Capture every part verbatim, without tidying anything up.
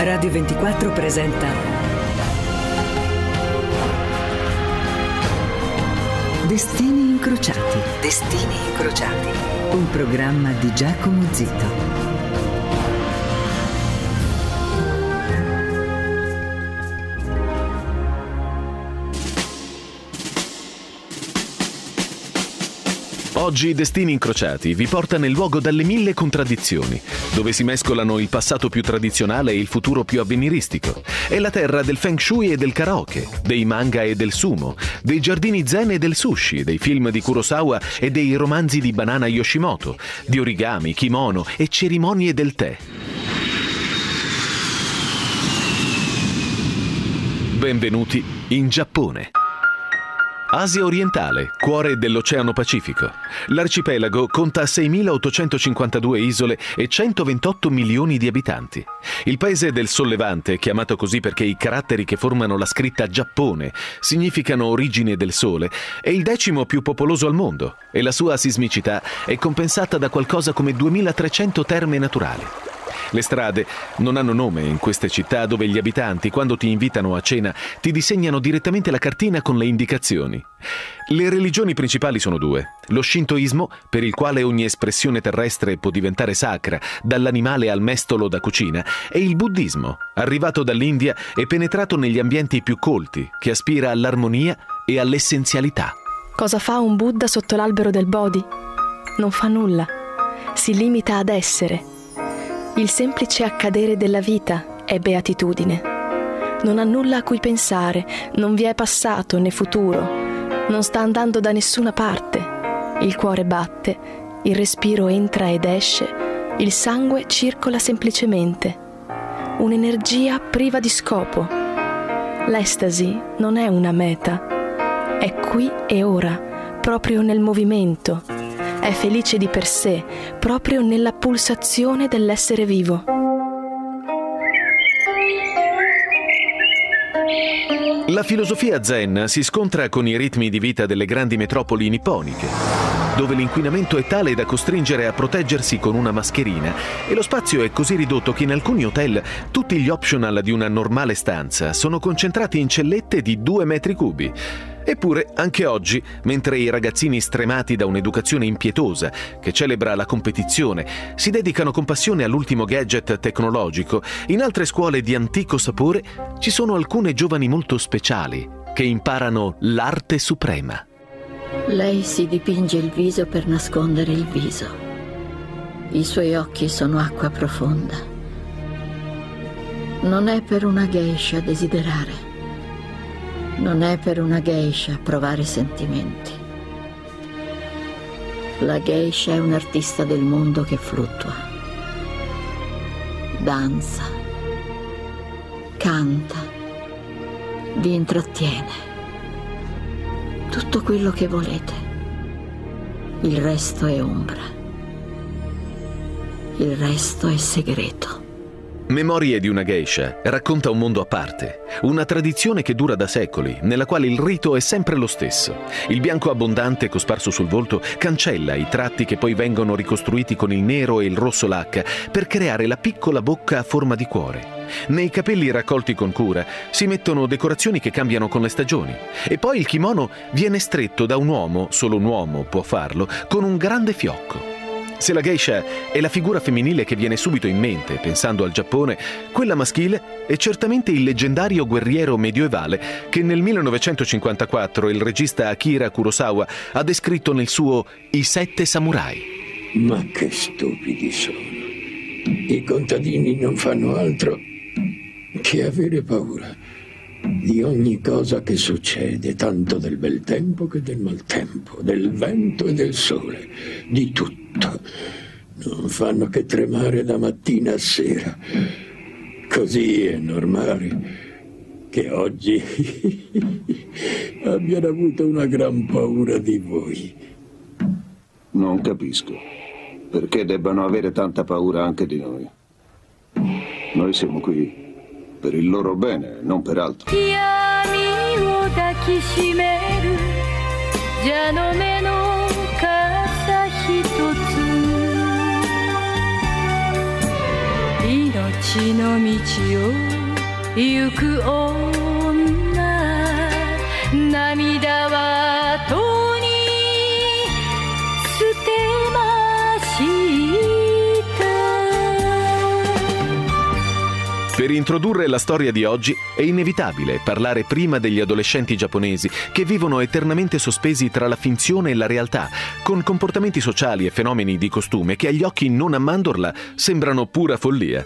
Radio ventiquattro presenta Destini incrociati. Destini incrociati. Un programma di Giacomo Zito. Oggi i Destini Incrociati vi porta nel luogo dalle mille contraddizioni, dove si mescolano il passato più tradizionale e il futuro più avveniristico. È la terra del feng shui e del karaoke, dei manga e del sumo, dei giardini zen e del sushi, dei film di Kurosawa e dei romanzi di Banana Yoshimoto, di origami, kimono e cerimonie del tè. Benvenuti in Giappone. Asia orientale, cuore dell'Oceano Pacifico. L'arcipelago conta seimilaottocentocinquantadue isole e centoventotto milioni di abitanti. Il paese del Sollevante, chiamato così perché i caratteri che formano la scritta Giappone significano origine del sole, è il decimo più popoloso al mondo e la sua sismicità è compensata da qualcosa come duemilatrecento terme naturali. Le strade non hanno nome in queste città dove gli abitanti, quando ti invitano a cena, ti disegnano direttamente la cartina con le indicazioni. Le religioni principali sono due: lo shintoismo, per il quale ogni espressione terrestre può diventare sacra, dall'animale al mestolo da cucina, e il buddismo, arrivato dall'India e penetrato negli ambienti più colti, che aspira all'armonia e all'essenzialità. Cosa fa un Buddha sotto l'albero del Bodhi? Non fa nulla. Si limita ad essere. Il semplice accadere della vita è beatitudine. Non ha nulla a cui pensare, non vi è passato né futuro, non sta andando da nessuna parte. Il cuore batte, il respiro entra ed esce, il sangue circola semplicemente. Un'energia priva di scopo. L'estasi non è una meta, è qui e ora, proprio nel movimento. È felice di per sé, proprio nella pulsazione dell'essere vivo. La filosofia zen si scontra con i ritmi di vita delle grandi metropoli nipponiche, dove l'inquinamento è tale da costringere a proteggersi con una mascherina e lo spazio è così ridotto che in alcuni hotel tutti gli optional di una normale stanza sono concentrati in cellette di due metri cubi. Eppure, anche oggi, mentre i ragazzini stremati da un'educazione impietosa che celebra la competizione si dedicano con passione all'ultimo gadget tecnologico, in altre scuole di antico sapore ci sono alcune giovani molto speciali che imparano l'arte suprema. Lei si dipinge il viso per nascondere il viso. I suoi occhi sono acqua profonda. Non è per una geisha desiderare. Non è per una geisha provare sentimenti. La geisha è un artista del mondo che fluttua. Danza. Canta. Vi intrattiene. Tutto quello che volete. Il resto è ombra. Il resto è segreto. Memorie di una geisha racconta un mondo a parte, una tradizione che dura da secoli, nella quale il rito è sempre lo stesso. Il bianco abbondante cosparso sul volto cancella i tratti che poi vengono ricostruiti con il nero e il rosso lacca per creare la piccola bocca a forma di cuore. Nei capelli raccolti con cura si mettono decorazioni che cambiano con le stagioni. E poi il kimono viene stretto da un uomo, solo un uomo può farlo, con un grande fiocco. Se la geisha è la figura femminile che viene subito in mente pensando al Giappone, quella maschile è certamente il leggendario guerriero medioevale che nel millenovecentocinquantaquattro il regista Akira Kurosawa ha descritto nel suo I sette samurai. Ma che stupidi sono. I contadini non fanno altro che avere paura di ogni cosa che succede, tanto del bel tempo che del maltempo, del vento e del sole, di tutto. Non fanno che tremare da mattina a sera. Così è normale che oggi abbiano avuto una gran paura di voi. Non capisco perché debbano avere tanta paura anche di noi. Noi siamo qui per il loro bene, non per altro. 血の道を行く女涙はとに捨てました。 Per introdurre la storia di oggi è inevitabile parlare prima degli adolescenti giapponesi che vivono eternamente sospesi tra la finzione e la realtà, con comportamenti sociali e fenomeni di costume che agli occhi non a mandorla sembrano pura follia.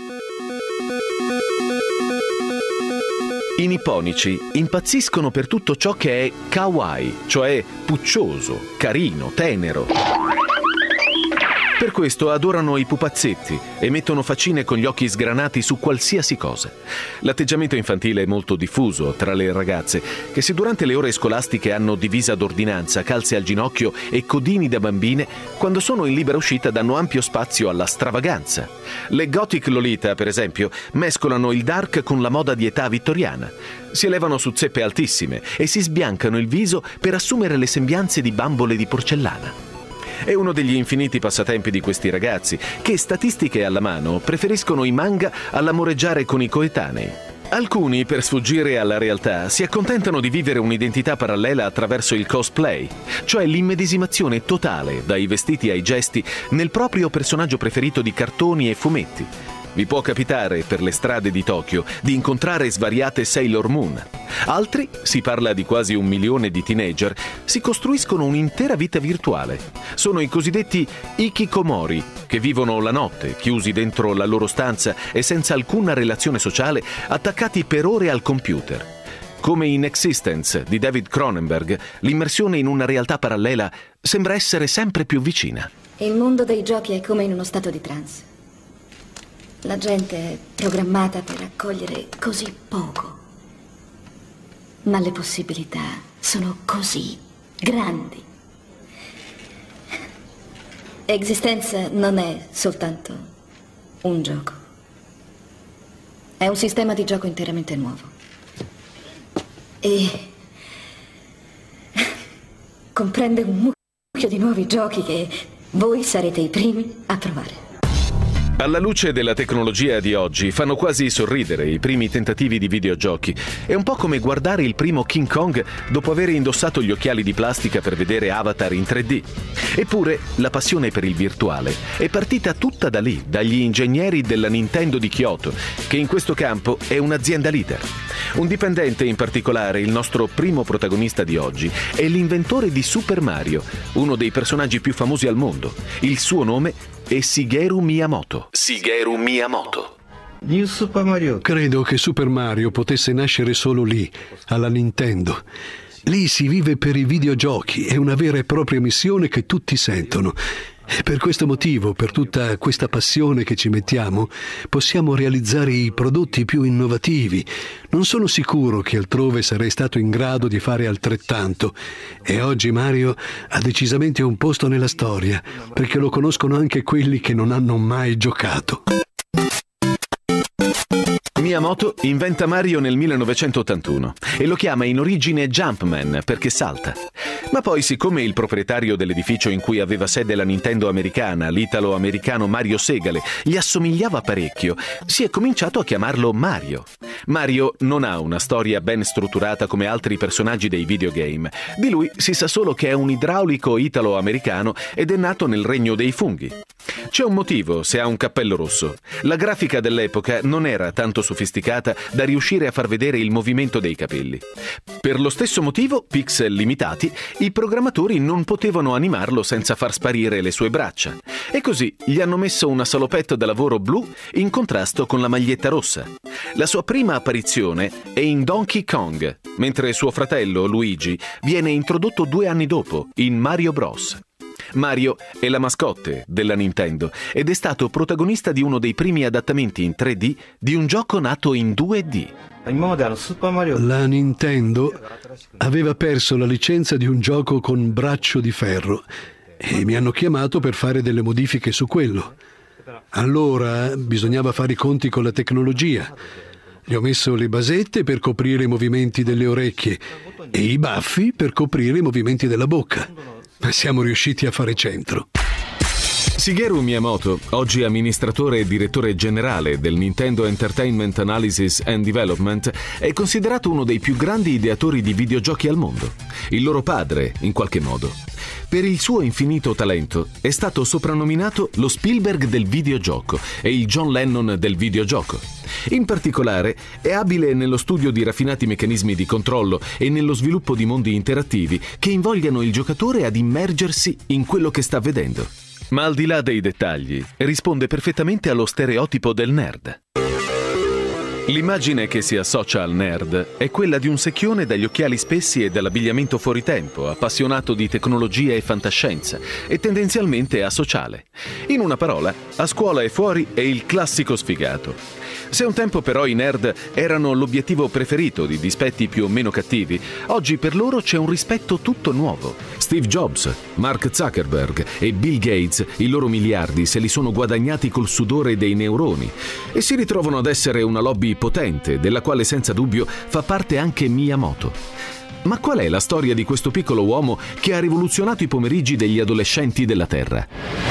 I nipponici impazziscono per tutto ciò che è kawaii, cioè puccioso, carino, tenero. Per questo adorano i pupazzetti e mettono faccine con gli occhi sgranati su qualsiasi cosa. L'atteggiamento infantile è molto diffuso tra le ragazze, che se durante le ore scolastiche hanno divisa d'ordinanza, calze al ginocchio e codini da bambine, quando sono in libera uscita danno ampio spazio alla stravaganza. Le gothic lolita, per esempio, mescolano il dark con la moda di età vittoriana. Si elevano su zeppe altissime e si sbiancano il viso per assumere le sembianze di bambole di porcellana. È uno degli infiniti passatempi di questi ragazzi che, statistiche alla mano, preferiscono i manga all'amoreggiare con i coetanei. Alcuni, per sfuggire alla realtà, si accontentano di vivere un'identità parallela attraverso il cosplay, cioè l'immedesimazione totale, dai vestiti ai gesti, nel proprio personaggio preferito di cartoni e fumetti. Vi può capitare, per le strade di Tokyo, di incontrare svariate Sailor Moon. Altri, si parla di quasi un milione di teenager, si costruiscono un'intera vita virtuale. Sono i cosiddetti hikikomori, che vivono la notte, chiusi dentro la loro stanza e senza alcuna relazione sociale, attaccati per ore al computer. Come in Existence di David Cronenberg, l'immersione in una realtà parallela sembra essere sempre più vicina. Il mondo dei giochi è come in uno stato di trance. La gente è programmata per accogliere così poco, ma le possibilità sono così grandi. Existenza non è soltanto un gioco, è un sistema di gioco interamente nuovo e comprende un mucchio di nuovi giochi che voi sarete i primi a provare. Alla luce della tecnologia di oggi fanno quasi sorridere i primi tentativi di videogiochi. È un po' come guardare il primo King Kong dopo aver indossato gli occhiali di plastica per vedere Avatar in tre D. Eppure la passione per il virtuale è partita tutta da lì, dagli ingegneri della Nintendo di Kyoto, che in questo campo è un'azienda leader. Un dipendente in particolare, il nostro primo protagonista di oggi, è l'inventore di Super Mario, uno dei personaggi più famosi al mondo. Il suo nome è Shigeru Miyamoto. Shigeru Miyamoto. Credo che Super Mario potesse nascere solo lì, alla Nintendo. Lì si vive per i videogiochi, è una vera e propria missione che tutti sentono. E per questo motivo, per tutta questa passione che ci mettiamo, possiamo realizzare i prodotti più innovativi. Non sono sicuro che altrove sarei stato in grado di fare altrettanto. E oggi Mario ha decisamente un posto nella storia, perché lo conoscono anche quelli che non hanno mai giocato. Miyamoto inventa Mario nel millenovecentottantuno e lo chiama in origine Jumpman perché salta. Ma poi, siccome il proprietario dell'edificio in cui aveva sede la Nintendo americana, l'italo-americano Mario Segale, gli assomigliava parecchio, si è cominciato a chiamarlo Mario. Mario non ha una storia ben strutturata come altri personaggi dei videogame. Di lui si sa solo che è un idraulico italo-americano ed è nato nel regno dei funghi. C'è un motivo se ha un cappello rosso. La grafica dell'epoca non era tanto sofisticata da riuscire a far vedere il movimento dei capelli. Per lo stesso motivo, pixel limitati, i programmatori non potevano animarlo senza far sparire le sue braccia. E così gli hanno messo una salopette da lavoro blu in contrasto con la maglietta rossa. La sua prima apparizione è in Donkey Kong, mentre suo fratello Luigi viene introdotto due anni dopo in Mario Bros. Mario è la mascotte della Nintendo ed è stato protagonista di uno dei primi adattamenti in tre D di un gioco nato in due D. La Nintendo aveva perso la licenza di un gioco con braccio di ferro e mi hanno chiamato per fare delle modifiche su quello. Allora bisognava fare i conti con la tecnologia. Gli ho messo le basette per coprire i movimenti delle orecchie e i baffi per coprire i movimenti della bocca. Ma siamo riusciti a fare centro. Shigeru Miyamoto, oggi amministratore e direttore generale del Nintendo Entertainment Analysis and Development, è considerato uno dei più grandi ideatori di videogiochi al mondo. Il loro padre, in qualche modo. Per il suo infinito talento è stato soprannominato lo Spielberg del videogioco e il John Lennon del videogioco. In particolare è abile nello studio di raffinati meccanismi di controllo e nello sviluppo di mondi interattivi che invogliano il giocatore ad immergersi in quello che sta vedendo. Ma al di là dei dettagli, risponde perfettamente allo stereotipo del nerd. L'immagine che si associa al nerd è quella di un secchione dagli occhiali spessi e dall'abbigliamento fuori tempo, appassionato di tecnologia e fantascienza e tendenzialmente asociale. In una parola, a scuola e fuori è il classico sfigato. Se un tempo però i nerd erano l'obiettivo preferito di dispetti più o meno cattivi, oggi per loro c'è un rispetto tutto nuovo. Steve Jobs, Mark Zuckerberg e Bill Gates i loro miliardi se li sono guadagnati col sudore dei neuroni e si ritrovano ad essere una lobby potente della quale senza dubbio fa parte anche Miyamoto. Ma qual è la storia di questo piccolo uomo che ha rivoluzionato i pomeriggi degli adolescenti della Terra?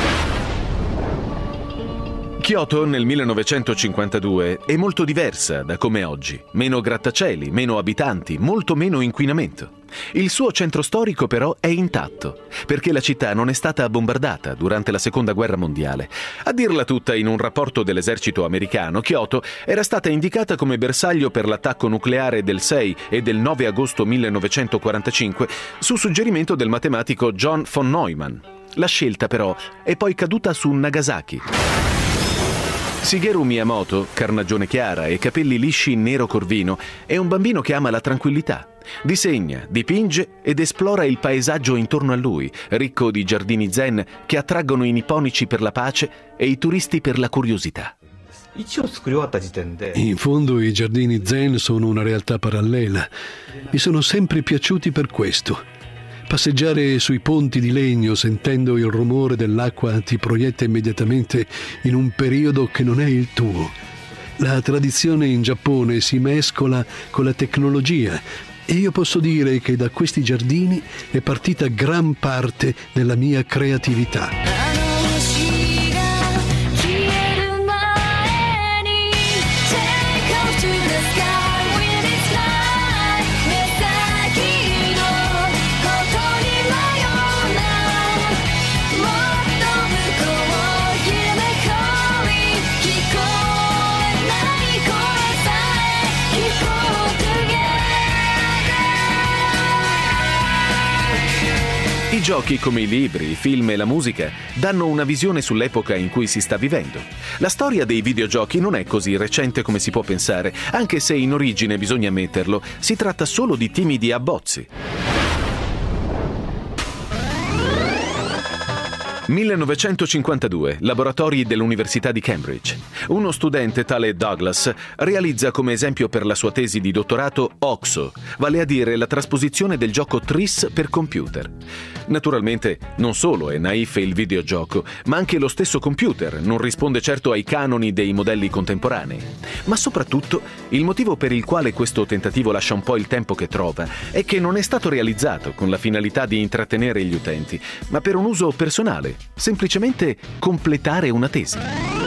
Kyoto nel millenovecentocinquantadue è molto diversa da come è oggi. Meno grattacieli, meno abitanti, molto meno inquinamento. Il suo centro storico però è intatto, perché la città non è stata bombardata durante la Seconda Guerra Mondiale. A dirla tutta, in un rapporto dell'esercito americano, Kyoto era stata indicata come bersaglio per l'attacco nucleare del sei e del nove agosto millenovecentoquarantacinque su suggerimento del matematico John von Neumann. La scelta però è poi caduta su Nagasaki. Shigeru Miyamoto, carnagione chiara e capelli lisci nero corvino, è un bambino che ama la tranquillità. Disegna, dipinge ed esplora il paesaggio intorno a lui, ricco di giardini zen che attraggono i nipponici per la pace e i turisti per la curiosità. In fondo i giardini zen sono una realtà parallela. Mi sono sempre piaciuti per questo. Passeggiare sui ponti di legno sentendo il rumore dell'acqua ti proietta immediatamente in un periodo che non è il tuo. La tradizione in Giappone si mescola con la tecnologia e io posso dire che da questi giardini è partita gran parte della mia creatività. I giochi, come i libri, i film e la musica, danno una visione sull'epoca in cui si sta vivendo. La storia dei videogiochi non è così recente come si può pensare, anche se in origine, bisogna ammetterlo, si tratta solo di timidi abbozzi. millenovecentocinquantadue, laboratori dell'Università di Cambridge. Uno studente, tale Douglas, realizza come esempio per la sua tesi di dottorato OXO, vale a dire la trasposizione del gioco Tris per computer. Naturalmente, non solo è naif il videogioco, ma anche lo stesso computer non risponde certo ai canoni dei modelli contemporanei. Ma soprattutto, il motivo per il quale questo tentativo lascia un po' il tempo che trova è che non è stato realizzato con la finalità di intrattenere gli utenti, ma per un uso personale. Semplicemente completare una tesi.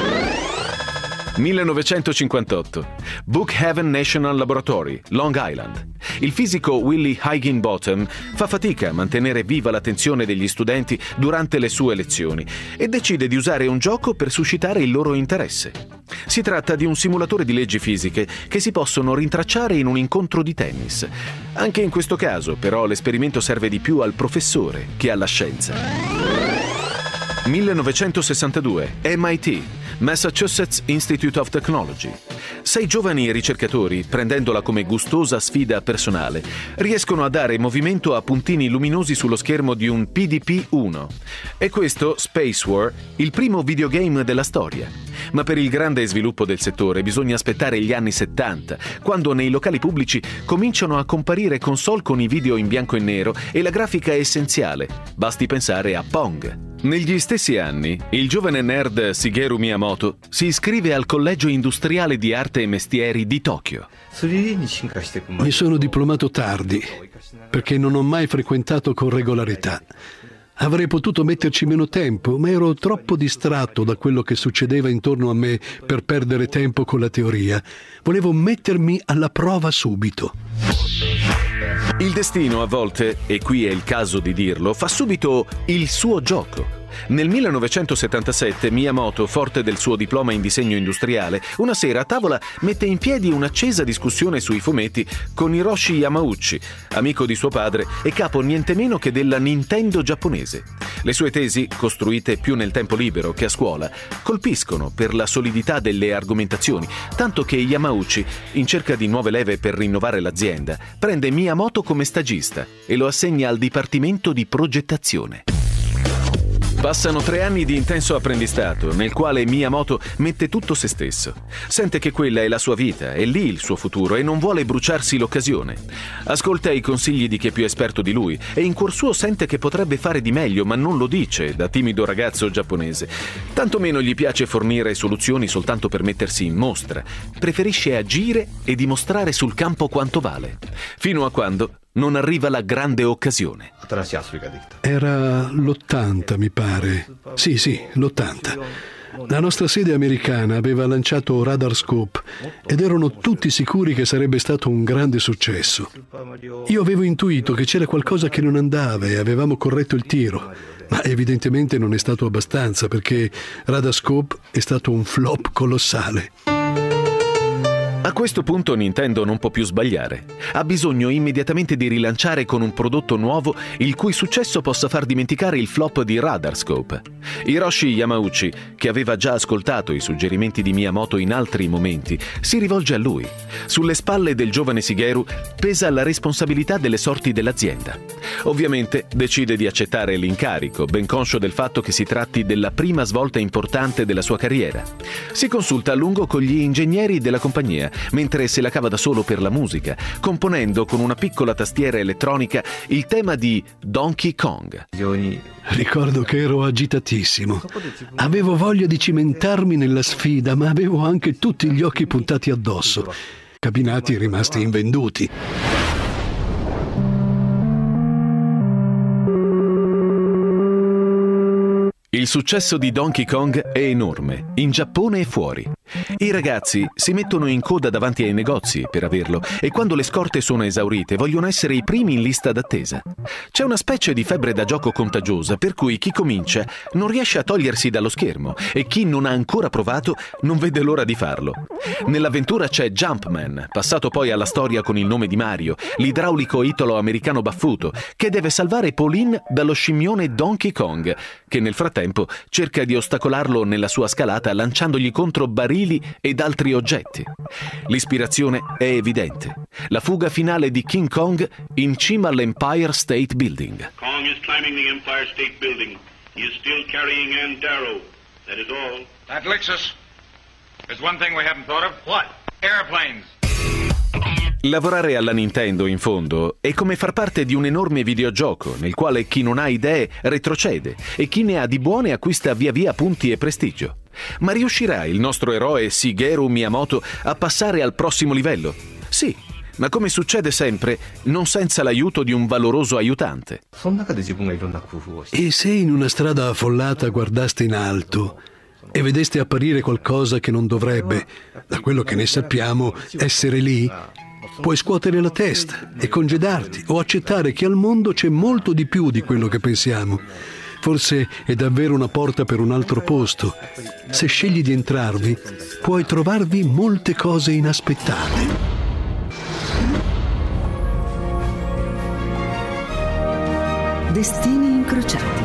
millenovecentocinquantotto. Brookhaven National Laboratory, Long Island. Il fisico Willie Higginbotham fa fatica a mantenere viva l'attenzione degli studenti durante le sue lezioni e decide di usare un gioco per suscitare il loro interesse. Si tratta di un simulatore di leggi fisiche che si possono rintracciare in un incontro di tennis. Anche in questo caso, però, l'esperimento serve di più al professore che alla scienza. millenovecentosessantadue. M I T, Massachusetts Institute of Technology. Sei giovani ricercatori, prendendola come gustosa sfida personale, riescono a dare movimento a puntini luminosi sullo schermo di un P D P uno. E questo, Space War, il primo videogame della storia. Ma per il grande sviluppo del settore bisogna aspettare gli anni settanta, quando nei locali pubblici cominciano a comparire console con i video in bianco e nero e la grafica è essenziale. Basti pensare a Pong. Negli stessi anni, il giovane nerd Shigeru Miyamoto si iscrive al Collegio Industriale di Arte e Mestieri di Tokyo. Mi sono diplomato tardi, perché non ho mai frequentato con regolarità. Avrei potuto metterci meno tempo, ma ero troppo distratto da quello che succedeva intorno a me per perdere tempo con la teoria. Volevo mettermi alla prova subito. Il destino a volte, e qui è il caso di dirlo, fa subito il suo gioco. Nel millenovecentosettantasette Miyamoto, forte del suo diploma in disegno industriale, una sera a tavola mette in piedi un'accesa discussione sui fumetti con Hiroshi Yamauchi, amico di suo padre e capo niente meno che della Nintendo giapponese. Le sue tesi, costruite più nel tempo libero che a scuola, colpiscono per la solidità delle argomentazioni, tanto che Yamauchi, in cerca di nuove leve per rinnovare l'azienda, prende Miyamoto come stagista e lo assegna al dipartimento di progettazione. Passano tre anni di intenso apprendistato, nel quale Miyamoto mette tutto se stesso. Sente che quella è la sua vita, è lì il suo futuro e non vuole bruciarsi l'occasione. Ascolta i consigli di chi è più esperto di lui e in cuor suo sente che potrebbe fare di meglio, ma non lo dice da timido ragazzo giapponese. Tanto meno gli piace fornire soluzioni soltanto per mettersi in mostra. Preferisce agire e dimostrare sul campo quanto vale. Fino a quando non arriva la grande occasione. Era l'ottanta, mi pare. Sì, sì, l'ottanta. La nostra sede americana aveva lanciato Radarscope ed erano tutti sicuri che sarebbe stato un grande successo. Io avevo intuito che c'era qualcosa che non andava e avevamo corretto il tiro, ma evidentemente non è stato abbastanza perché Radarscope è stato un flop colossale. A questo punto Nintendo non può più sbagliare. Ha bisogno immediatamente di rilanciare con un prodotto nuovo il cui successo possa far dimenticare il flop di Radarscope. Hiroshi Yamauchi, che aveva già ascoltato i suggerimenti di Miyamoto in altri momenti, si rivolge a lui. Sulle spalle del giovane Shigeru pesa la responsabilità delle sorti dell'azienda. Ovviamente decide di accettare l'incarico, ben conscio del fatto che si tratti della prima svolta importante della sua carriera. Si consulta a lungo con gli ingegneri della compagnia, mentre se la cava da solo per la musica, componendo con una piccola tastiera elettronica il tema di Donkey Kong. Ricordo che ero agitatissimo. Avevo voglia di cimentarmi nella sfida, ma avevo anche tutti gli occhi puntati addosso. Cabinati rimasti invenduti. Il successo di Donkey Kong è enorme, in Giappone e fuori. I ragazzi si mettono in coda davanti ai negozi per averlo e quando le scorte sono esaurite vogliono essere i primi in lista d'attesa. C'è una specie di febbre da gioco contagiosa per cui chi comincia non riesce a togliersi dallo schermo e chi non ha ancora provato non vede l'ora di farlo. Nell'avventura c'è Jumpman, passato poi alla storia con il nome di Mario, l'idraulico italo-americano baffuto, che deve salvare Pauline dallo scimmione Donkey Kong, che nel frattempo cerca di ostacolarlo nella sua scalata lanciandogli contro barili ed altri oggetti. L'ispirazione è evidente. La fuga finale di King Kong in cima all'Empire State Building. Kong is climbing the Empire State Building. He is still carrying Aunt Darrow. That is all. That licks us. There's one thing we haven't thought of. What? Airplanes. Lavorare alla Nintendo, in fondo, è come far parte di un enorme videogioco nel quale chi non ha idee retrocede e chi ne ha di buone acquista via via punti e prestigio. Ma riuscirà il nostro eroe Shigeru Miyamoto a passare al prossimo livello? Sì, ma come succede sempre, non senza l'aiuto di un valoroso aiutante. E se in una strada affollata guardaste in alto e vedeste apparire qualcosa che non dovrebbe, da quello che ne sappiamo, essere lì, puoi scuotere la testa e congedarti o accettare che al mondo c'è molto di più di quello che pensiamo. Forse è davvero una porta per un altro posto. Se scegli di entrarvi, puoi trovarvi molte cose inaspettate. Destini incrociati.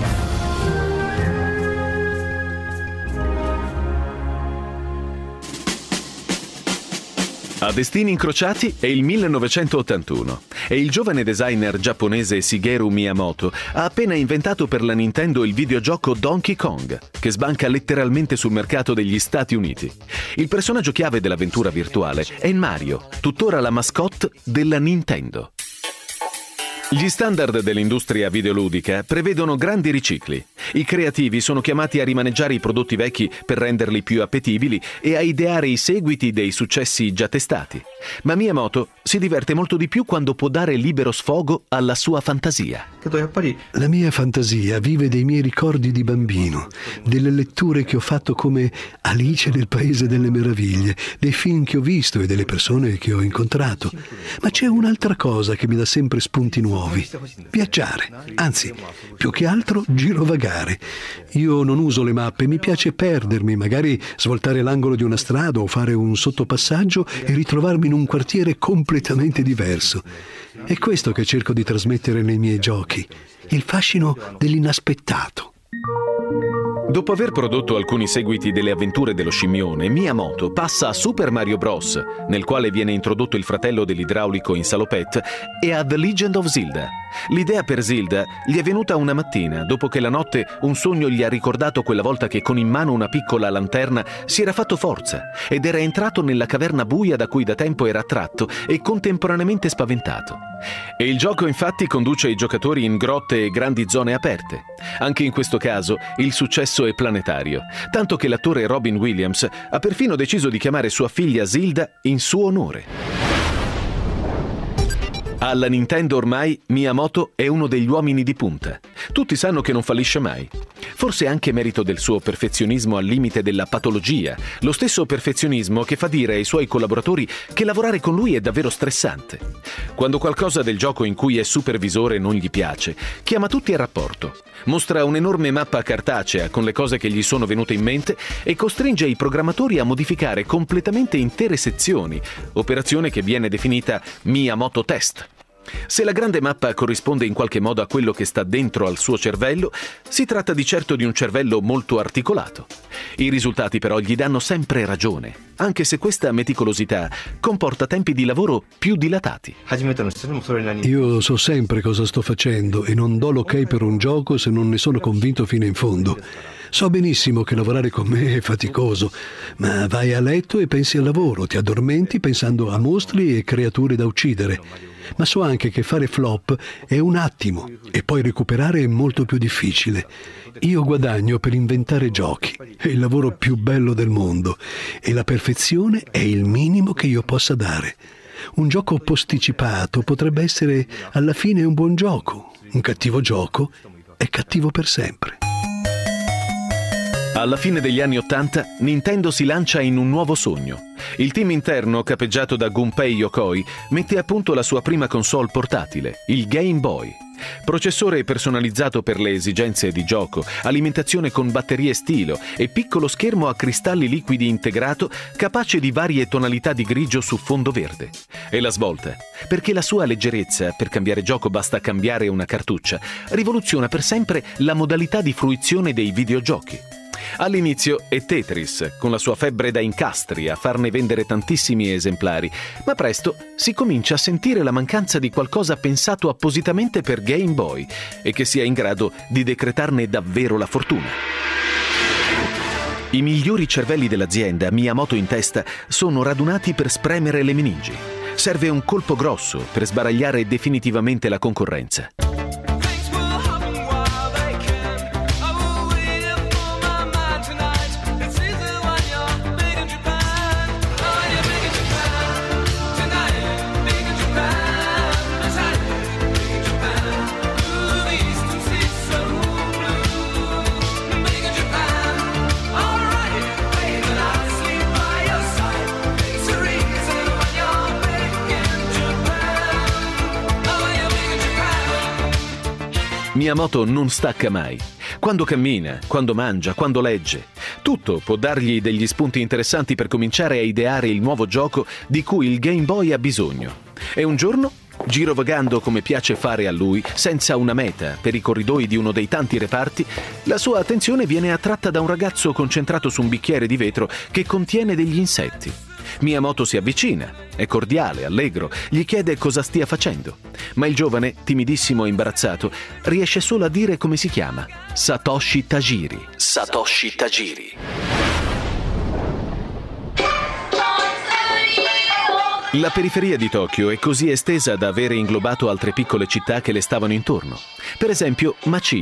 A Destini incrociati è il millenovecentottantuno e il giovane designer giapponese Shigeru Miyamoto ha appena inventato per la Nintendo il videogioco Donkey Kong, che sbanca letteralmente sul mercato degli Stati Uniti. Il personaggio chiave dell'avventura virtuale è Mario, tuttora la mascotte della Nintendo. Gli standard dell'industria videoludica prevedono grandi ricicli. I creativi sono chiamati a rimaneggiare i prodotti vecchi per renderli più appetibili e a ideare i seguiti dei successi già testati. Ma Miyamoto si diverte molto di più quando può dare libero sfogo alla sua fantasia. La mia fantasia vive dei miei ricordi di bambino, delle letture che ho fatto come Alice nel Paese delle Meraviglie, dei film che ho visto e delle persone che ho incontrato. Ma c'è un'altra cosa che mi dà sempre spunti nuovi: viaggiare, anzi, più che altro girovagare. Io non uso le mappe, mi piace perdermi, magari svoltare l'angolo di una strada o fare un sottopassaggio e ritrovarmi in un quartiere completamente diverso. È questo che cerco di trasmettere nei miei giochi, il fascino dell'inaspettato. Dopo aver prodotto alcuni seguiti delle avventure dello scimmione, Miyamoto passa a Super Mario Bros., nel quale viene introdotto il fratello dell'idraulico in salopette, e a The Legend of Zelda. L'idea per Zelda gli è venuta una mattina, dopo che la notte un sogno gli ha ricordato quella volta che con in mano una piccola lanterna si era fatto forza ed era entrato nella caverna buia da cui da tempo era attratto e contemporaneamente spaventato. E il gioco infatti conduce i giocatori in grotte e grandi zone aperte. Anche in questo caso il successo è planetario, tanto che l'attore Robin Williams ha perfino deciso di chiamare sua figlia Zelda in suo onore. Alla Nintendo ormai Miyamoto è uno degli uomini di punta. Tutti sanno che non fallisce mai. Forse anche merito del suo perfezionismo al limite della patologia, lo stesso perfezionismo che fa dire ai suoi collaboratori che lavorare con lui è davvero stressante. Quando qualcosa del gioco in cui è supervisore non gli piace, chiama tutti a rapporto. Mostra un'enorme mappa cartacea con le cose che gli sono venute in mente e costringe i programmatori a modificare completamente intere sezioni, operazione che viene definita Miyamoto Test. Se la grande mappa corrisponde in qualche modo a quello che sta dentro al suo cervello, si tratta di certo di un cervello molto articolato. I risultati però gli danno sempre ragione, anche se questa meticolosità comporta tempi di lavoro più dilatati. Io so sempre cosa sto facendo e non do l'ok per un gioco se non ne sono convinto fino in fondo. So benissimo che lavorare con me è faticoso, ma vai a letto e pensi al lavoro, ti addormenti pensando a mostri e creature da uccidere. Ma so anche che fare flop è un attimo e poi recuperare è molto più difficile. Io guadagno per inventare giochi, è il lavoro più bello del mondo e la perfezione è il minimo che io possa dare. Un gioco posticipato potrebbe essere alla fine un buon gioco, un cattivo gioco è cattivo per sempre. Alla fine degli anni Ottanta, Nintendo si lancia in un nuovo sogno. Il team interno, capeggiato da Gunpei Yokoi, mette a punto la sua prima console portatile, il Game Boy. Processore personalizzato per le esigenze di gioco, alimentazione con batterie stilo e piccolo schermo a cristalli liquidi integrato capace di varie tonalità di grigio su fondo verde. E la svolta, perché la sua leggerezza, per cambiare gioco basta cambiare una cartuccia, rivoluziona per sempre la modalità di fruizione dei videogiochi. All'inizio è Tetris, con la sua febbre da incastri, a farne vendere tantissimi esemplari, ma presto si comincia a sentire la mancanza di qualcosa pensato appositamente per Game Boy e che sia in grado di decretarne davvero la fortuna. I migliori cervelli dell'azienda, Miyamoto in testa, sono radunati per spremere le meningi. Serve un colpo grosso per sbaragliare definitivamente la concorrenza. Miyamoto non stacca mai. Quando cammina, quando mangia, quando legge. Tutto può dargli degli spunti interessanti per cominciare a ideare il nuovo gioco di cui il Game Boy ha bisogno. E un giorno, girovagando come piace fare a lui, senza una meta, per i corridoi di uno dei tanti reparti, la sua attenzione viene attratta da un ragazzo concentrato su un bicchiere di vetro che contiene degli insetti. Miyamoto si avvicina, è cordiale, allegro, gli chiede cosa stia facendo. Ma il giovane, timidissimo e imbarazzato, riesce solo a dire come si chiama: Satoshi Tajiri. Satoshi Tajiri. La periferia di Tokyo è così estesa da avere inglobato altre piccole città che le stavano intorno. Per esempio Machida,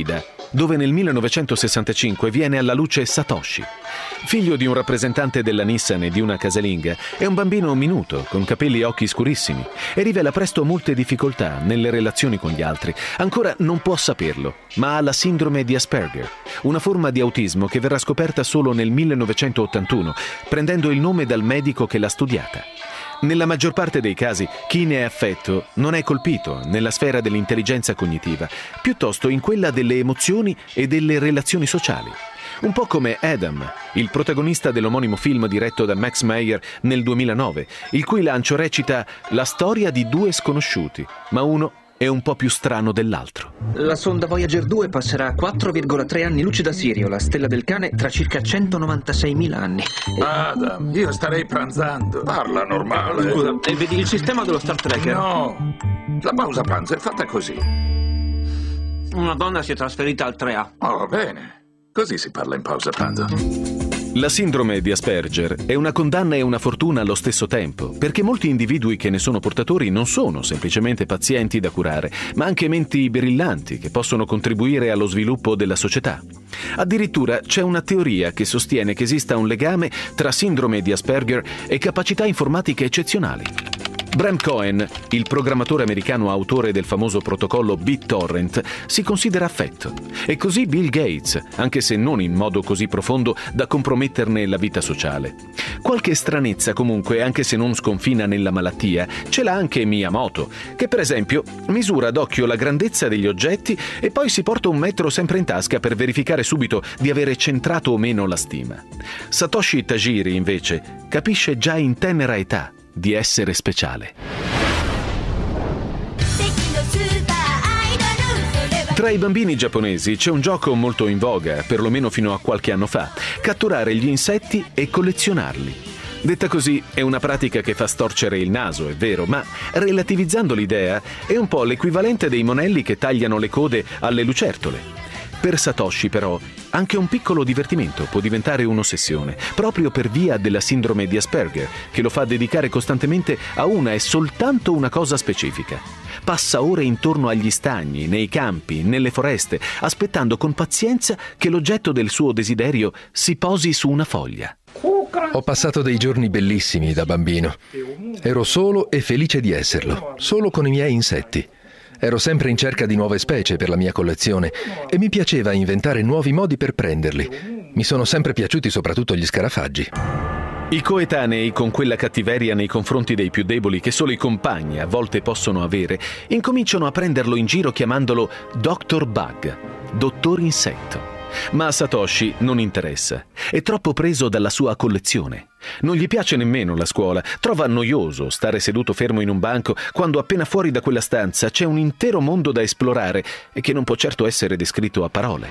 dove nel millenovecentosessantacinque viene alla luce Satoshi. Figlio di un rappresentante della Nissan e di una casalinga, è un bambino minuto, con capelli e occhi scurissimi, e rivela presto molte difficoltà nelle relazioni con gli altri. Ancora non può saperlo, ma ha la sindrome di Asperger, una forma di autismo che verrà scoperta solo nel millenovecentottantuno, prendendo il nome dal medico che l'ha studiata. Nella maggior parte dei casi, chi ne è affetto non è colpito nella sfera dell'intelligenza cognitiva, piuttosto in quella delle emozioni e delle relazioni sociali. Un po' come Adam, il protagonista dell'omonimo film diretto da Max Meyer nel duemilanove, il cui lancio recita la storia di due sconosciuti, ma uno è un po' più strano dell'altro. La sonda Voyager due passerà a quattro virgola tre anni luce da Sirio, la stella del cane, tra circa centonovantaseimila anni. Adam, io starei pranzando. Parla normale. Scusa, e vedi il sistema dello Star Trekker? No, la pausa pranzo è fatta così. Una donna si è trasferita al tre A. Oh, bene. Così si parla in pausa pranzo. La sindrome di Asperger è una condanna e una fortuna allo stesso tempo, perché molti individui che ne sono portatori non sono semplicemente pazienti da curare, ma anche menti brillanti che possono contribuire allo sviluppo della società. Addirittura c'è una teoria che sostiene che esista un legame tra sindrome di Asperger e capacità informatiche eccezionali. Bram Cohen, il programmatore americano autore del famoso protocollo BitTorrent, si considera affetto. E così Bill Gates, anche se non in modo così profondo da comprometterne la vita sociale. Qualche stranezza comunque, anche se non sconfina nella malattia, ce l'ha anche Miyamoto, che per esempio misura d'occhio la grandezza degli oggetti e poi si porta un metro sempre in tasca per verificare subito di avere centrato o meno la stima. Satoshi Tajiri, invece, capisce già in tenera età di essere speciale. Tra i bambini giapponesi c'è un gioco molto in voga, perlomeno fino a qualche anno fa: catturare gli insetti e collezionarli. Detta così è una pratica che fa storcere il naso, è vero, ma relativizzando l'idea è un po' l'equivalente dei monelli che tagliano le code alle lucertole. Per Satoshi, però, anche un piccolo divertimento può diventare un'ossessione, proprio per via della sindrome di Asperger, che lo fa dedicare costantemente a una e soltanto una cosa specifica. Passa ore intorno agli stagni, nei campi, nelle foreste, aspettando con pazienza che l'oggetto del suo desiderio si posi su una foglia. Ho passato dei giorni bellissimi da bambino. Ero solo e felice di esserlo, solo con i miei insetti. Ero sempre in cerca di nuove specie per la mia collezione e mi piaceva inventare nuovi modi per prenderli. Mi sono sempre piaciuti soprattutto gli scarafaggi. I coetanei, con quella cattiveria nei confronti dei più deboli che solo i compagni a volte possono avere, incominciano a prenderlo in giro chiamandolo Doctor Bug, Dottor Insetto. Ma a Satoshi non interessa, è troppo preso dalla sua collezione. Non gli piace nemmeno la scuola, trova noioso stare seduto fermo in un banco quando appena fuori da quella stanza c'è un intero mondo da esplorare e che non può certo essere descritto a parole.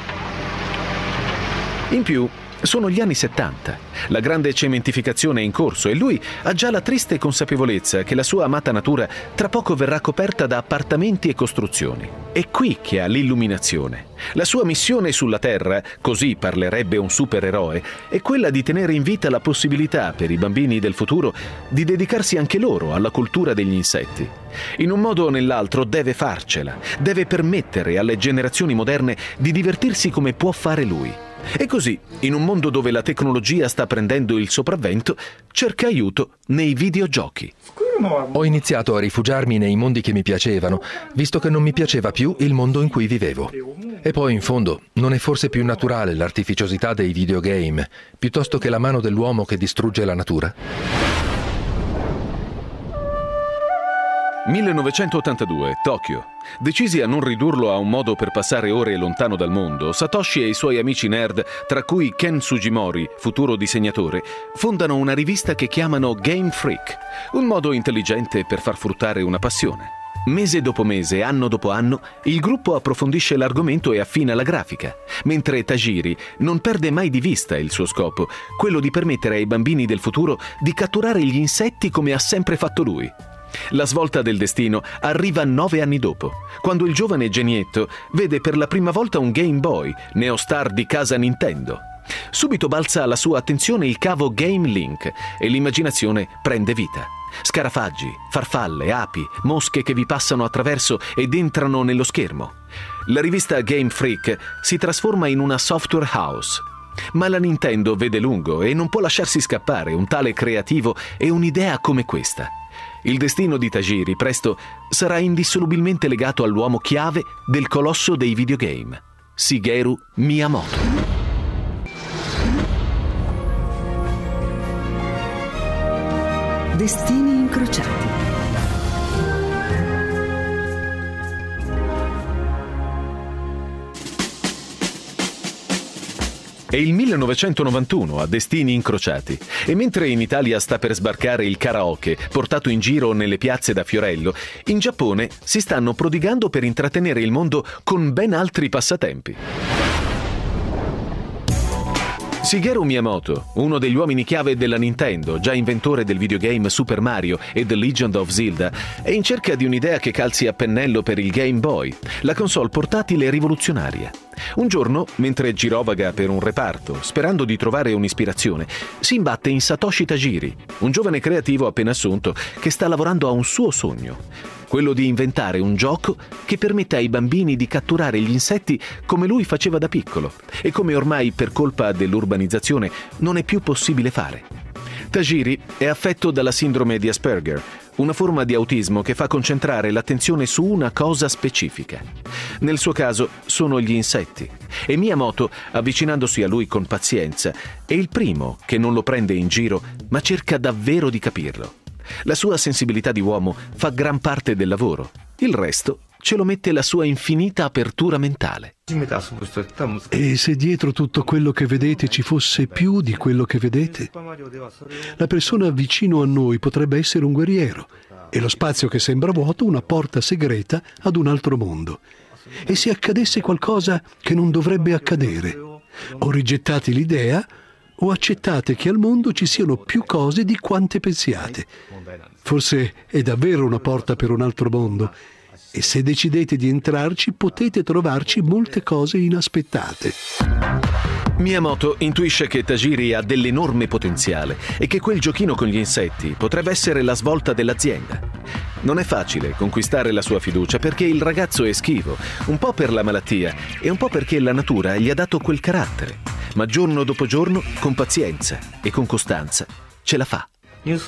In più, sono gli anni settanta, la grande cementificazione è in corso e lui ha già la triste consapevolezza che la sua amata natura tra poco verrà coperta da appartamenti e costruzioni. È qui che ha l'illuminazione. La sua missione sulla Terra, così parlerebbe un supereroe, è quella di tenere in vita la possibilità per i bambini del futuro di dedicarsi anche loro alla cultura degli insetti. In un modo o nell'altro deve farcela, deve permettere alle generazioni moderne di divertirsi come può fare lui. E così, in un mondo dove la tecnologia sta prendendo il sopravvento, cerca aiuto nei videogiochi. Ho iniziato a rifugiarmi nei mondi che mi piacevano, visto che non mi piaceva più il mondo in cui vivevo. E poi, in fondo, non è forse più naturale l'artificiosità dei videogame, piuttosto che la mano dell'uomo che distrugge la natura? millenovecentottantadue, Tokyo. Decisi a non ridurlo a un modo per passare ore lontano dal mondo, Satoshi e i suoi amici nerd, tra cui Ken Sugimori, futuro disegnatore, fondano una rivista che chiamano Game Freak, un modo intelligente per far fruttare una passione. Mese dopo mese, anno dopo anno, il gruppo approfondisce l'argomento e affina la grafica, mentre Tajiri non perde mai di vista il suo scopo, quello di permettere ai bambini del futuro di catturare gli insetti come ha sempre fatto lui. La svolta del destino arriva nove anni dopo, quando il giovane genietto vede per la prima volta un Game Boy, neostar di casa Nintendo. Subito balza alla sua attenzione il cavo Game Link e l'immaginazione prende vita. Scarafaggi, farfalle, api, mosche che vi passano attraverso ed entrano nello schermo. La rivista Game Freak si trasforma in una software house. Ma la Nintendo vede lungo e non può lasciarsi scappare un tale creativo e un'idea come questa. Il destino di Tajiri presto sarà indissolubilmente legato all'uomo chiave del colosso dei videogame, Shigeru Miyamoto. Destini incrociati. È il millenovecentonovantuno a Destini incrociati e mentre in Italia sta per sbarcare il karaoke portato in giro nelle piazze da Fiorello, in Giappone si stanno prodigando per intrattenere il mondo con ben altri passatempi. Shigeru Miyamoto, uno degli uomini chiave della Nintendo, già inventore del videogame Super Mario e The Legend of Zelda, è in cerca di un'idea che calzi a pennello per il Game Boy, la console portatile rivoluzionaria. Un giorno, mentre girovaga per un reparto, sperando di trovare un'ispirazione, si imbatte in Satoshi Tajiri, un giovane creativo appena assunto che sta lavorando a un suo sogno, quello di inventare un gioco che permetta ai bambini di catturare gli insetti come lui faceva da piccolo e come ormai per colpa dell'urbanizzazione non è più possibile fare. Tajiri è affetto dalla sindrome di Asperger, una forma di autismo che fa concentrare l'attenzione su una cosa specifica. Nel suo caso sono gli insetti e Miyamoto, avvicinandosi a lui con pazienza, è il primo che non lo prende in giro ma cerca davvero di capirlo. La sua sensibilità di uomo fa gran parte del lavoro, il resto ce lo mette la sua infinita apertura mentale. E se dietro tutto quello che vedete ci fosse più di quello che vedete? La persona vicino a noi potrebbe essere un guerriero e lo spazio che sembra vuoto una porta segreta ad un altro mondo. E se accadesse qualcosa che non dovrebbe accadere, o rigettate l'idea o accettate che al mondo ci siano più cose di quante pensiate. Forse è davvero una porta per un altro mondo e se decidete di entrarci potete trovarci molte cose inaspettate. Miyamoto intuisce che Tajiri ha dell'enorme potenziale e che quel giochino con gli insetti potrebbe essere la svolta dell'azienda. Non è facile conquistare la sua fiducia perché il ragazzo è schivo, un po' per la malattia e un po' perché la natura gli ha dato quel carattere. Ma giorno dopo giorno, con pazienza e con costanza, ce la fa.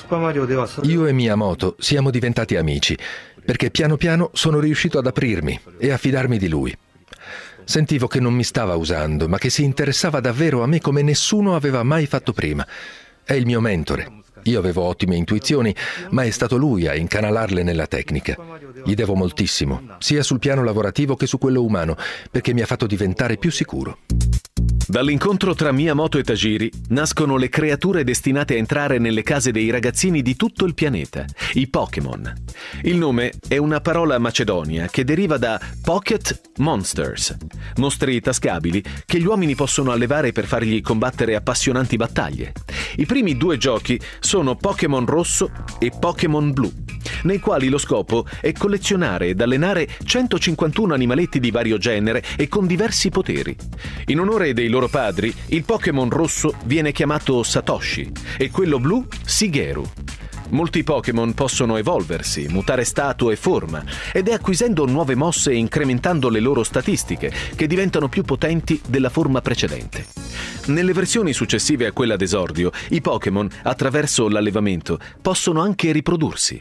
Io e Miyamoto siamo diventati amici, perché piano piano sono riuscito ad aprirmi e a fidarmi di lui. Sentivo che non mi stava usando, ma che si interessava davvero a me come nessuno aveva mai fatto prima. È il mio mentore. Io avevo ottime intuizioni, ma è stato lui a incanalarle nella tecnica. Gli devo moltissimo, sia sul piano lavorativo che su quello umano, perché mi ha fatto diventare più sicuro. Dall'incontro tra Miyamoto e Tajiri nascono le creature destinate a entrare nelle case dei ragazzini di tutto il pianeta, i Pokémon. Il nome è una parola macedonia che deriva da Pocket Monsters, mostri tascabili che gli uomini possono allevare per fargli combattere appassionanti battaglie. I primi due giochi sono Pokémon Rosso e Pokémon Blu, nei quali lo scopo è collezionare ed allenare centocinquantuno animaletti di vario genere e con diversi poteri. In onore dei loro padri, il Pokémon rosso viene chiamato Satoshi e quello blu Shigeru. Molti Pokémon possono evolversi, mutare stato e forma, ed è acquisendo nuove mosse e incrementando le loro statistiche che diventano più potenti della forma precedente. Nelle versioni successive a quella d'esordio, i Pokémon, attraverso l'allevamento, possono anche riprodursi.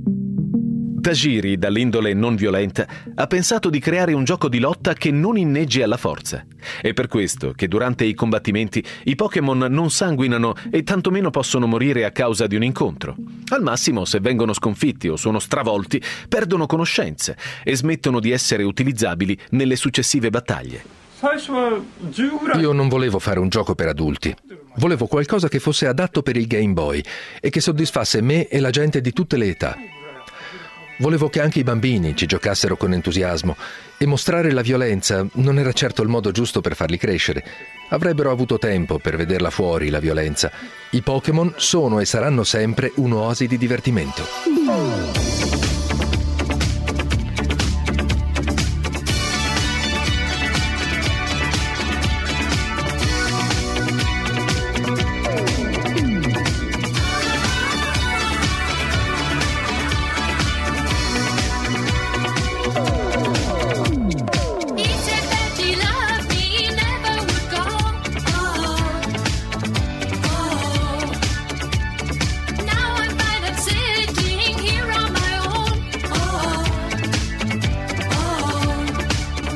Tajiri, dall'indole non violenta, ha pensato di creare un gioco di lotta che non inneggi alla forza. È per questo che durante i combattimenti i Pokémon non sanguinano e tantomeno possono morire a causa di un incontro. Al massimo, se vengono sconfitti o sono stravolti, perdono conoscenze e smettono di essere utilizzabili nelle successive battaglie. Io non volevo fare un gioco per adulti. Volevo qualcosa che fosse adatto per il Game Boy e che soddisfasse me e la gente di tutte le età. Volevo che anche i bambini ci giocassero con entusiasmo e mostrare la violenza non era certo il modo giusto per farli crescere. Avrebbero avuto tempo per vederla fuori, la violenza. I Pokémon sono e saranno sempre un'oasi di divertimento.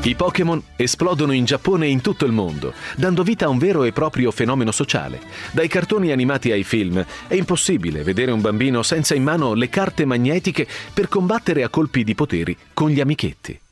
I Pokémon esplodono in Giappone e in tutto il mondo, dando vita a un vero e proprio fenomeno sociale. Dai cartoni animati ai film, è impossibile vedere un bambino senza in mano le carte magnetiche per combattere a colpi di poteri con gli amichetti.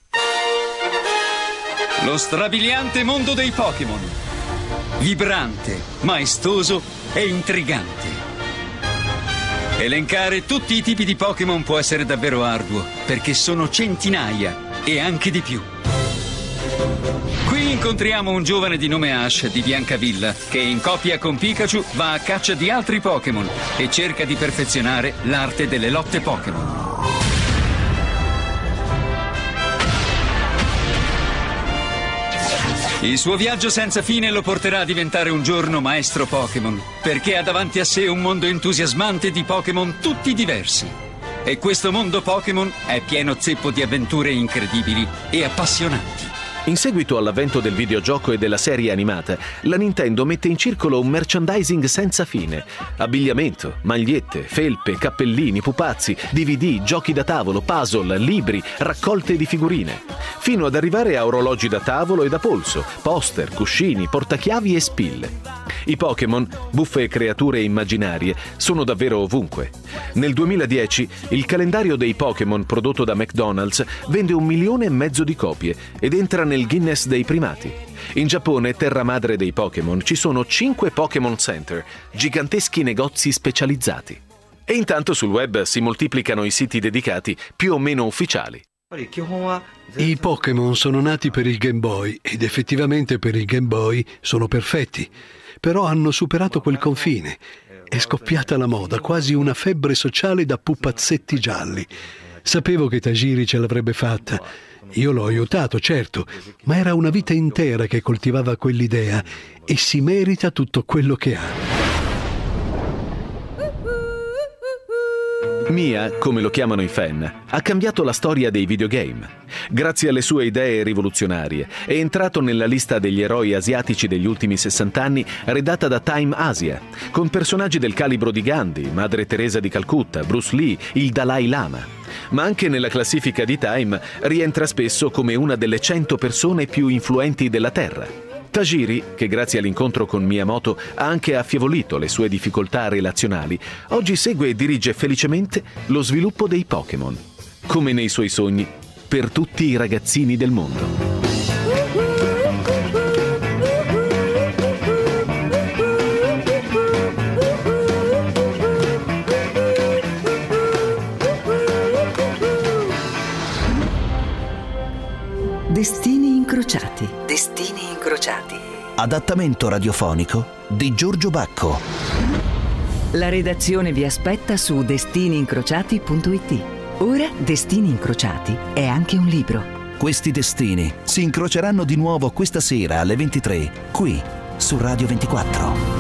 Lo strabiliante mondo dei Pokémon. Vibrante, maestoso e intrigante. Elencare tutti i tipi di Pokémon può essere davvero arduo, perché sono centinaia e anche di più. Qui incontriamo un giovane di nome Ash di Biancavilla che in coppia con Pikachu va a caccia di altri Pokémon e cerca di perfezionare l'arte delle lotte Pokémon. Il suo viaggio senza fine lo porterà a diventare un giorno maestro Pokémon, perché ha davanti a sé un mondo entusiasmante di Pokémon tutti diversi. E questo mondo Pokémon è pieno zeppo di avventure incredibili e appassionanti. In seguito all'avvento del videogioco e della serie animata, la Nintendo mette in circolo un merchandising senza fine. Abbigliamento, magliette, felpe, cappellini, pupazzi, D V D, giochi da tavolo, puzzle, libri, raccolte di figurine. Fino ad arrivare a orologi da tavolo e da polso, poster, cuscini, portachiavi e spille. I Pokémon, buffe creature immaginarie, sono davvero ovunque. Nel duemiladieci il calendario dei Pokémon prodotto da McDonald's vende un milione e mezzo di copie ed entra nel Guinness dei primati. In Giappone, terra madre dei Pokémon, ci sono cinque Pokémon Center, giganteschi negozi specializzati. E intanto sul web si moltiplicano i siti dedicati, più o meno ufficiali. I Pokémon sono nati per il Game Boy ed effettivamente per il Game Boy sono perfetti, però hanno superato quel confine. È scoppiata la moda, quasi una febbre sociale da pupazzetti gialli. Sapevo che Tajiri ce l'avrebbe fatta. Io l'ho aiutato, certo, ma era una vita intera che coltivava quell'idea e si merita tutto quello che ha. Mia, come lo chiamano i fan, ha cambiato la storia dei videogame. Grazie alle sue idee rivoluzionarie è entrato nella lista degli eroi asiatici degli ultimi sessanta anni redatta da Time Asia, con personaggi del calibro di Gandhi, Madre Teresa di Calcutta, Bruce Lee, il Dalai Lama. Ma anche nella classifica di Time rientra spesso come una delle cento persone più influenti della Terra. Tajiri, che grazie all'incontro con Miyamoto ha anche affievolito le sue difficoltà relazionali, oggi segue e dirige felicemente lo sviluppo dei Pokémon, come nei suoi sogni, per tutti i ragazzini del mondo. Destini incrociati. Destini incrociati. Adattamento radiofonico di Giorgio Bacco. La redazione vi aspetta su destini incrociati punto it. Ora Destini incrociati è anche un libro. Questi destini si incroceranno di nuovo questa sera alle ventitré, qui su Radio ventiquattro.